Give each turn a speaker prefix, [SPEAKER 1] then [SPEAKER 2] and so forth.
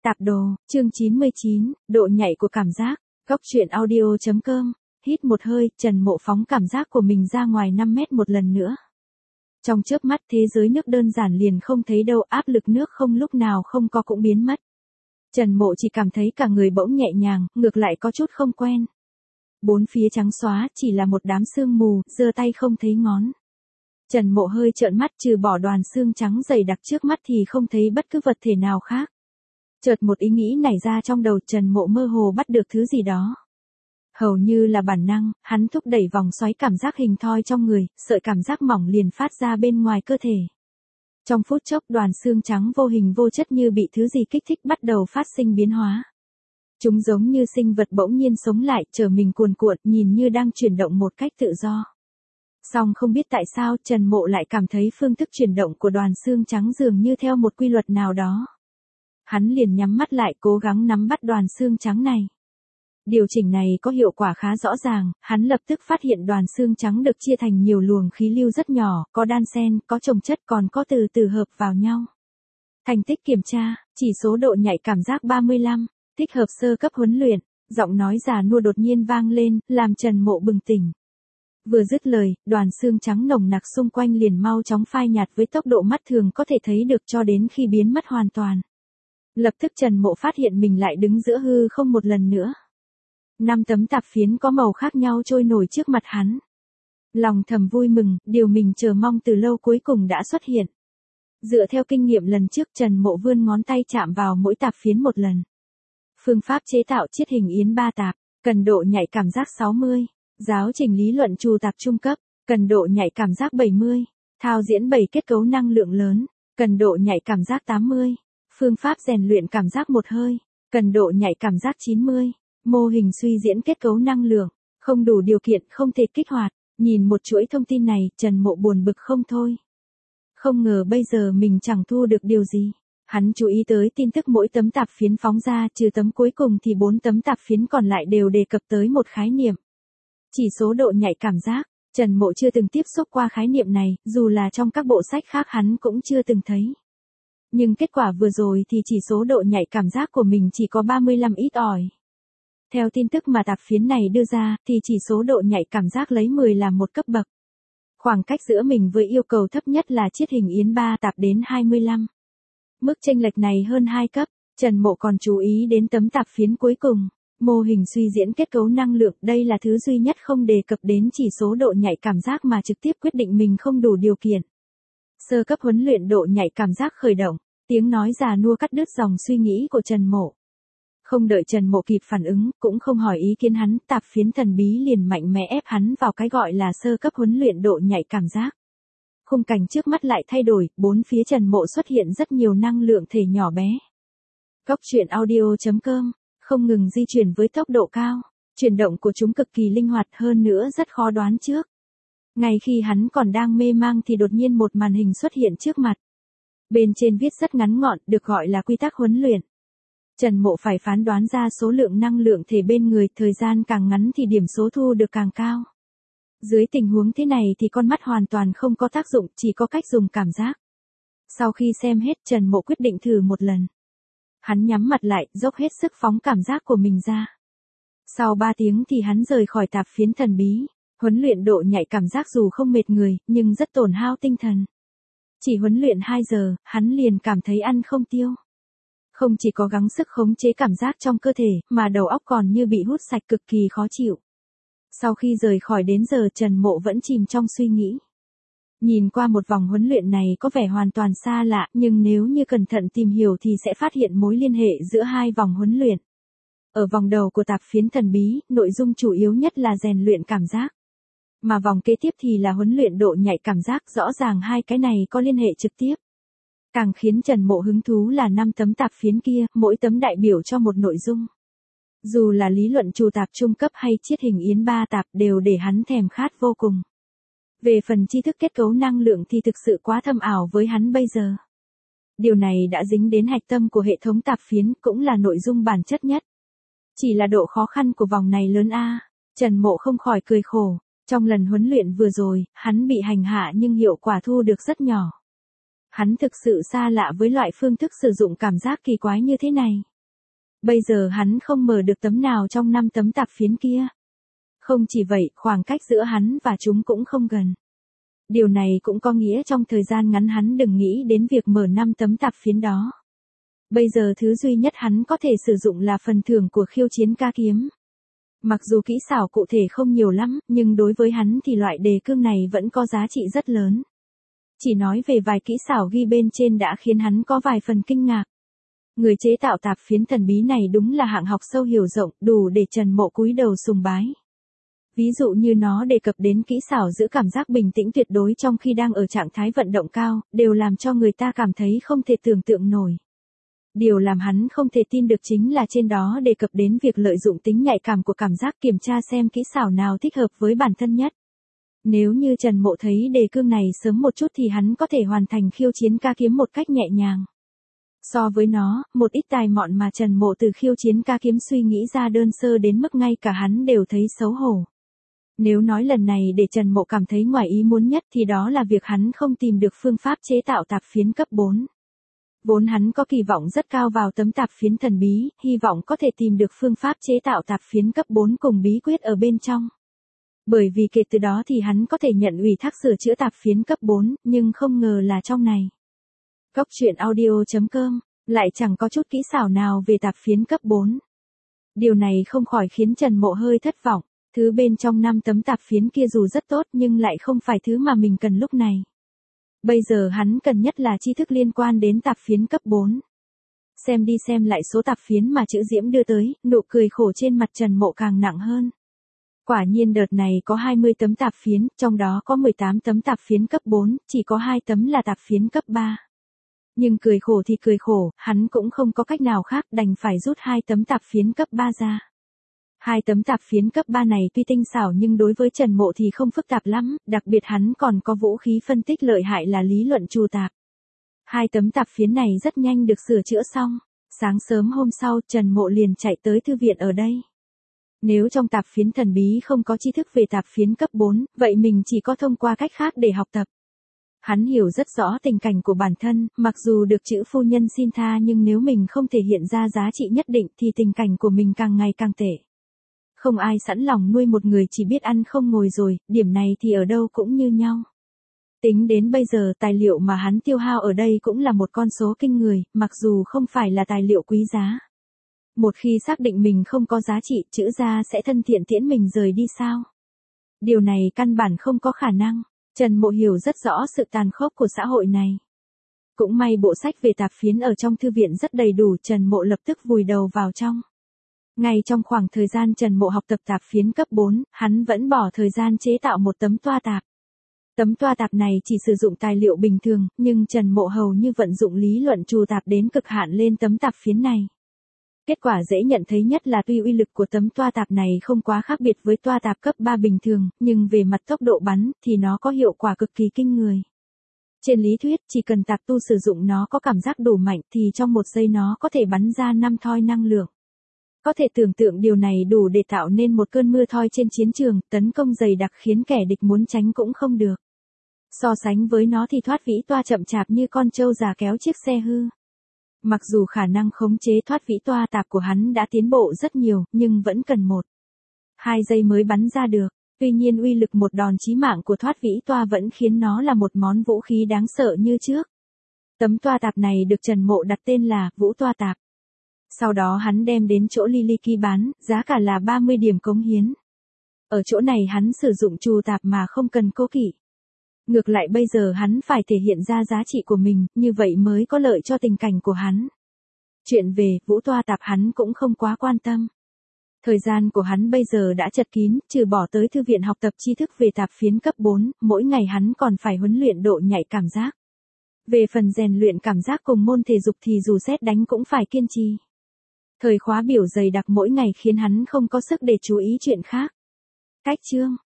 [SPEAKER 1] Tạp đồ, chương 99, độ nhạy của cảm giác. Góc truyện audio.com. Hít một hơi, Trần Mộ phóng cảm giác của mình ra ngoài 5 mét một lần nữa. Trong chớp mắt thế giới nước đơn giản liền không thấy đâu, áp lực nước không lúc nào không có cũng biến mất. Trần Mộ chỉ cảm thấy cả người bỗng nhẹ nhàng, ngược lại có chút không quen. Bốn phía trắng xóa, chỉ là một đám sương mù, giơ tay không thấy ngón. Trần Mộ hơi trợn mắt, trừ bỏ đoàn sương trắng dày đặc trước mắt thì không thấy bất cứ vật thể nào khác. Chợt một ý nghĩ nảy ra trong đầu, Trần Mộ mơ hồ bắt được thứ gì đó. Hầu như là bản năng, hắn thúc đẩy vòng xoáy cảm giác hình thoi trong người, sợi cảm giác mỏng liền phát ra bên ngoài cơ thể. Trong phút chốc đoàn xương trắng vô hình vô chất như bị thứ gì kích thích bắt đầu phát sinh biến hóa. Chúng giống như sinh vật bỗng nhiên sống lại, trở mình cuồn cuộn, nhìn như đang chuyển động một cách tự do. Song không biết tại sao Trần Mộ lại cảm thấy phương thức chuyển động của đoàn xương trắng dường như theo một quy luật nào đó. Hắn liền nhắm mắt lại cố gắng nắm bắt đoàn xương trắng này. Điều chỉnh này có hiệu quả khá rõ ràng, hắn lập tức phát hiện đoàn xương trắng được chia thành nhiều luồng khí lưu rất nhỏ, có đan xen, có chồng chất còn có từ từ hợp vào nhau. Thành tích kiểm tra, chỉ số độ nhạy cảm giác 35, thích hợp sơ cấp huấn luyện, giọng nói già nua đột nhiên vang lên, làm Trần Mộ bừng tỉnh. Vừa dứt lời, đoàn xương trắng nồng nặc xung quanh liền mau chóng phai nhạt với tốc độ mắt thường có thể thấy được cho đến khi biến mất hoàn toàn. Lập tức Trần Mộ phát hiện mình lại đứng giữa hư không một lần nữa. 5 tấm tạp phiến có màu khác nhau trôi nổi trước mặt hắn. Lòng thầm vui mừng, điều mình chờ mong từ lâu cuối cùng đã xuất hiện. Dựa theo kinh nghiệm lần trước, Trần Mộ vươn ngón tay chạm vào mỗi tạp phiến một lần. Phương pháp chế tạo chiết hình yến 3 tạp, cần độ nhạy cảm giác 60. Giáo trình lý luận trù tạp trung cấp, cần độ nhạy cảm giác 70. Thao diễn 7 kết cấu năng lượng lớn, cần độ nhạy cảm giác 80. Phương pháp rèn luyện cảm giác một hơi, cần độ nhạy cảm giác 90. Mô hình suy diễn kết cấu năng lượng, không đủ điều kiện không thể kích hoạt. Nhìn một chuỗi thông tin này, Trần Mộ buồn bực không thôi. Không ngờ bây giờ mình chẳng thu được điều gì. Hắn chú ý tới tin tức mỗi tấm tạp phiến phóng ra, trừ tấm cuối cùng thì 4 tấm tạp phiến còn lại đều đề cập tới một khái niệm. Chỉ số độ nhạy cảm giác. Trần Mộ chưa từng tiếp xúc qua khái niệm này, dù là trong các bộ sách khác hắn cũng chưa từng thấy. Nhưng kết quả vừa rồi thì chỉ số độ nhạy cảm giác của mình chỉ có 35 ít ỏi. Theo tin tức mà tạp phiến này đưa ra, thì chỉ số độ nhạy cảm giác lấy 10 làm một cấp bậc. Khoảng cách giữa mình với yêu cầu thấp nhất là chiết hình yến 3 tạp đến 25. Mức chênh lệch này hơn 2 cấp, Trần Mộ còn chú ý đến tấm tạp phiến cuối cùng. Mô hình suy diễn kết cấu năng lượng, đây là thứ duy nhất không đề cập đến chỉ số độ nhạy cảm giác mà trực tiếp quyết định mình không đủ điều kiện. Sơ cấp huấn luyện độ nhạy cảm giác khởi động, tiếng nói già nua cắt đứt dòng suy nghĩ của Trần Mộ. Không đợi Trần Mộ kịp phản ứng, cũng không hỏi ý kiến hắn, tạp phiến thần bí liền mạnh mẽ ép hắn vào cái gọi là sơ cấp huấn luyện độ nhạy cảm giác. Khung cảnh trước mắt lại thay đổi, bốn phía Trần Mộ xuất hiện rất nhiều năng lượng thể nhỏ bé. Góc truyện audio.com, không ngừng di chuyển với tốc độ cao, chuyển động của chúng cực kỳ linh hoạt hơn nữa rất khó đoán trước. Ngay khi hắn còn đang mê mang thì đột nhiên một màn hình xuất hiện trước mặt. Bên trên viết rất ngắn gọn, được gọi là quy tắc huấn luyện. Trần Mộ phải phán đoán ra số lượng năng lượng thể bên người, thời gian càng ngắn thì điểm số thu được càng cao. Dưới tình huống thế này thì con mắt hoàn toàn không có tác dụng, chỉ có cách dùng cảm giác. Sau khi xem hết, Trần Mộ quyết định thử một lần. Hắn nhắm mặt lại, dốc hết sức phóng cảm giác của mình ra. Sau 3 tiếng thì hắn rời khỏi tạp phiến thần bí. Huấn luyện độ nhạy cảm giác dù không mệt người, nhưng rất tổn hao tinh thần. Chỉ huấn luyện 2 giờ, hắn liền cảm thấy ăn không tiêu. Không chỉ có gắng sức khống chế cảm giác trong cơ thể, mà đầu óc còn như bị hút sạch, cực kỳ khó chịu. Sau khi rời khỏi đến giờ, Trần Mộ vẫn chìm trong suy nghĩ. Nhìn qua một vòng huấn luyện này có vẻ hoàn toàn xa lạ, nhưng nếu như cẩn thận tìm hiểu thì sẽ phát hiện mối liên hệ giữa 2 vòng huấn luyện. Ở vòng đầu của tạp phiến thần bí, nội dung chủ yếu nhất là rèn luyện cảm giác. Mà vòng kế tiếp thì là huấn luyện độ nhạy cảm giác, rõ ràng hai cái này có liên hệ trực tiếp. Càng khiến Trần Mộ hứng thú là 5 tấm tạp phiến kia, mỗi tấm đại biểu cho một nội dung. Dù là lý luận trù tạp trung cấp hay chiết hình yến 3 tạp đều để hắn thèm khát vô cùng. Về phần tri thức kết cấu năng lượng thì thực sự quá thâm ảo với hắn bây giờ. Điều này đã dính đến hạch tâm của hệ thống tạp phiến, cũng là nội dung bản chất nhất. Chỉ là độ khó khăn của vòng này lớn a. Trần Mộ không khỏi cười khổ. Trong lần huấn luyện vừa rồi, hắn bị hành hạ nhưng hiệu quả thu được rất nhỏ. Hắn thực sự xa lạ với loại phương thức sử dụng cảm giác kỳ quái như thế này. Bây giờ hắn không mở được tấm nào trong 5 tấm tạp phiến kia. Không chỉ vậy, khoảng cách giữa hắn và chúng cũng không gần. Điều này cũng có nghĩa trong thời gian ngắn hắn đừng nghĩ đến việc mở 5 tấm tạp phiến đó. Bây giờ thứ duy nhất hắn có thể sử dụng là phần thưởng của khiêu chiến ca kiếm. Mặc dù kỹ xảo cụ thể không nhiều lắm, nhưng đối với hắn thì loại đề cương này vẫn có giá trị rất lớn. Chỉ nói về vài kỹ xảo ghi bên trên đã khiến hắn có vài phần kinh ngạc. Người chế tạo tạp phiến thần bí này đúng là hạng học sâu hiểu rộng, đủ để Trần Mộ cúi đầu sùng bái. Ví dụ như nó đề cập đến kỹ xảo giữ cảm giác bình tĩnh tuyệt đối trong khi đang ở trạng thái vận động cao, đều làm cho người ta cảm thấy không thể tưởng tượng nổi. Điều làm hắn không thể tin được chính là trên đó đề cập đến việc lợi dụng tính nhạy cảm của cảm giác kiểm tra xem kỹ xảo nào thích hợp với bản thân nhất. Nếu như Trần Mộ thấy đề cương này sớm một chút thì hắn có thể hoàn thành khiêu chiến ca kiếm một cách nhẹ nhàng. So với nó, một ít tài mọn mà Trần Mộ từ khiêu chiến ca kiếm suy nghĩ ra đơn sơ đến mức ngay cả hắn đều thấy xấu hổ. Nếu nói lần này để Trần Mộ cảm thấy ngoài ý muốn nhất thì đó là việc hắn không tìm được phương pháp chế tạo tạp phiến cấp 4. Vốn hắn có kỳ vọng rất cao vào tấm tạp phiến thần bí, hy vọng có thể tìm được phương pháp chế tạo tạp phiến cấp 4 cùng bí quyết ở bên trong. Bởi vì kể từ đó thì hắn có thể nhận ủy thác sửa chữa tạp phiến cấp 4, nhưng không ngờ là trong này. Góc truyện audio.com, lại chẳng có chút kỹ xảo nào về tạp phiến cấp 4. Điều này không khỏi khiến Trần Mộ hơi thất vọng, thứ bên trong 5 tấm tạp phiến kia dù rất tốt nhưng lại không phải thứ mà mình cần lúc này. Bây giờ hắn cần nhất là tri thức liên quan đến tạp phiến cấp 4. Xem đi xem lại số tạp phiến mà chữ Diễm đưa tới, nụ cười khổ trên mặt Trần Mộ càng nặng hơn. Quả nhiên đợt này có 20 tấm tạp phiến, trong đó có 18 tấm tạp phiến cấp 4, chỉ có 2 tấm là tạp phiến cấp 3. Nhưng cười khổ thì cười khổ, hắn cũng không có cách nào khác đành phải rút 2 tấm tạp phiến cấp 3 ra. 2 tấm tạp phiến cấp 3 này tuy tinh xảo nhưng đối với Trần Mộ thì không phức tạp lắm, đặc biệt hắn còn có vũ khí phân tích lợi hại là lý luận trù tạp. 2 tấm tạp phiến này rất nhanh được sửa chữa xong. Sáng sớm hôm sau Trần Mộ liền chạy tới thư viện ở đây. Nếu trong tạp phiến thần bí không có tri thức về tạp phiến cấp 4, vậy mình chỉ có thông qua cách khác để học tập. Hắn hiểu rất rõ tình cảnh của bản thân, mặc dù được chữ phu nhân xin tha nhưng nếu mình không thể hiện ra giá trị nhất định thì tình cảnh của mình càng ngày càng tệ. Không ai sẵn lòng nuôi một người chỉ biết ăn không ngồi rồi, điểm này thì ở đâu cũng như nhau. Tính đến bây giờ tài liệu mà hắn tiêu hao ở đây cũng là một con số kinh người, mặc dù không phải là tài liệu quý giá. Một khi xác định mình không có giá trị, chữ gia sẽ thân thiện tiễn mình rời đi sao? Điều này căn bản không có khả năng. Trần Mộ hiểu rất rõ sự tàn khốc của xã hội này. Cũng may bộ sách về tạp phiến ở trong thư viện rất đầy đủ, Trần Mộ lập tức vùi đầu vào trong. Ngay trong khoảng thời gian Trần Mộ học tập tạp phiến cấp 4, hắn vẫn bỏ thời gian chế tạo một tấm toa tạp. Tấm toa tạp này chỉ sử dụng tài liệu bình thường, nhưng Trần Mộ hầu như vận dụng lý luận trù tạp đến cực hạn lên tấm tạp phiến này. Kết quả dễ nhận thấy nhất là tuy uy lực của tấm toa tạp này không quá khác biệt với toa tạp cấp 3 bình thường, nhưng về mặt tốc độ bắn thì nó có hiệu quả cực kỳ kinh người. Trên lý thuyết, chỉ cần tạp tu sử dụng nó có cảm giác đủ mạnh thì trong 1 giây nó có thể bắn ra 5 thoi năng lượng. Có thể tưởng tượng điều này đủ để tạo nên một cơn mưa thoi trên chiến trường, tấn công dày đặc khiến kẻ địch muốn tránh cũng không được. So sánh với nó thì thoát vĩ toa chậm chạp như con trâu già kéo chiếc xe hư. Mặc dù khả năng khống chế thoát vĩ toa tạp của hắn đã tiến bộ rất nhiều, nhưng vẫn cần 1-2 giây mới bắn ra được. Tuy nhiên uy lực một đòn chí mạng của thoát vĩ toa vẫn khiến nó là một món vũ khí đáng sợ như trước. Tấm toa tạp này được Trần Mộ đặt tên là Vũ Toa Tạp. Sau đó hắn đem đến chỗ Liliki bán, giá cả là 30 điểm cống hiến. Ở chỗ này hắn sử dụng trù tạp mà không cần cố kỵ. Ngược lại bây giờ hắn phải thể hiện ra giá trị của mình, như vậy mới có lợi cho tình cảnh của hắn. Chuyện về Vũ Toa Tạp hắn cũng không quá quan tâm. Thời gian của hắn bây giờ đã chật kín, trừ bỏ tới thư viện học tập tri thức về tạp phiến cấp 4, mỗi ngày hắn còn phải huấn luyện độ nhạy cảm giác. Về phần rèn luyện cảm giác cùng môn thể dục thì dù sét đánh cũng phải kiên trì. Thời khóa biểu dày đặc mỗi ngày khiến hắn không có sức để chú ý chuyện khác. Cách chương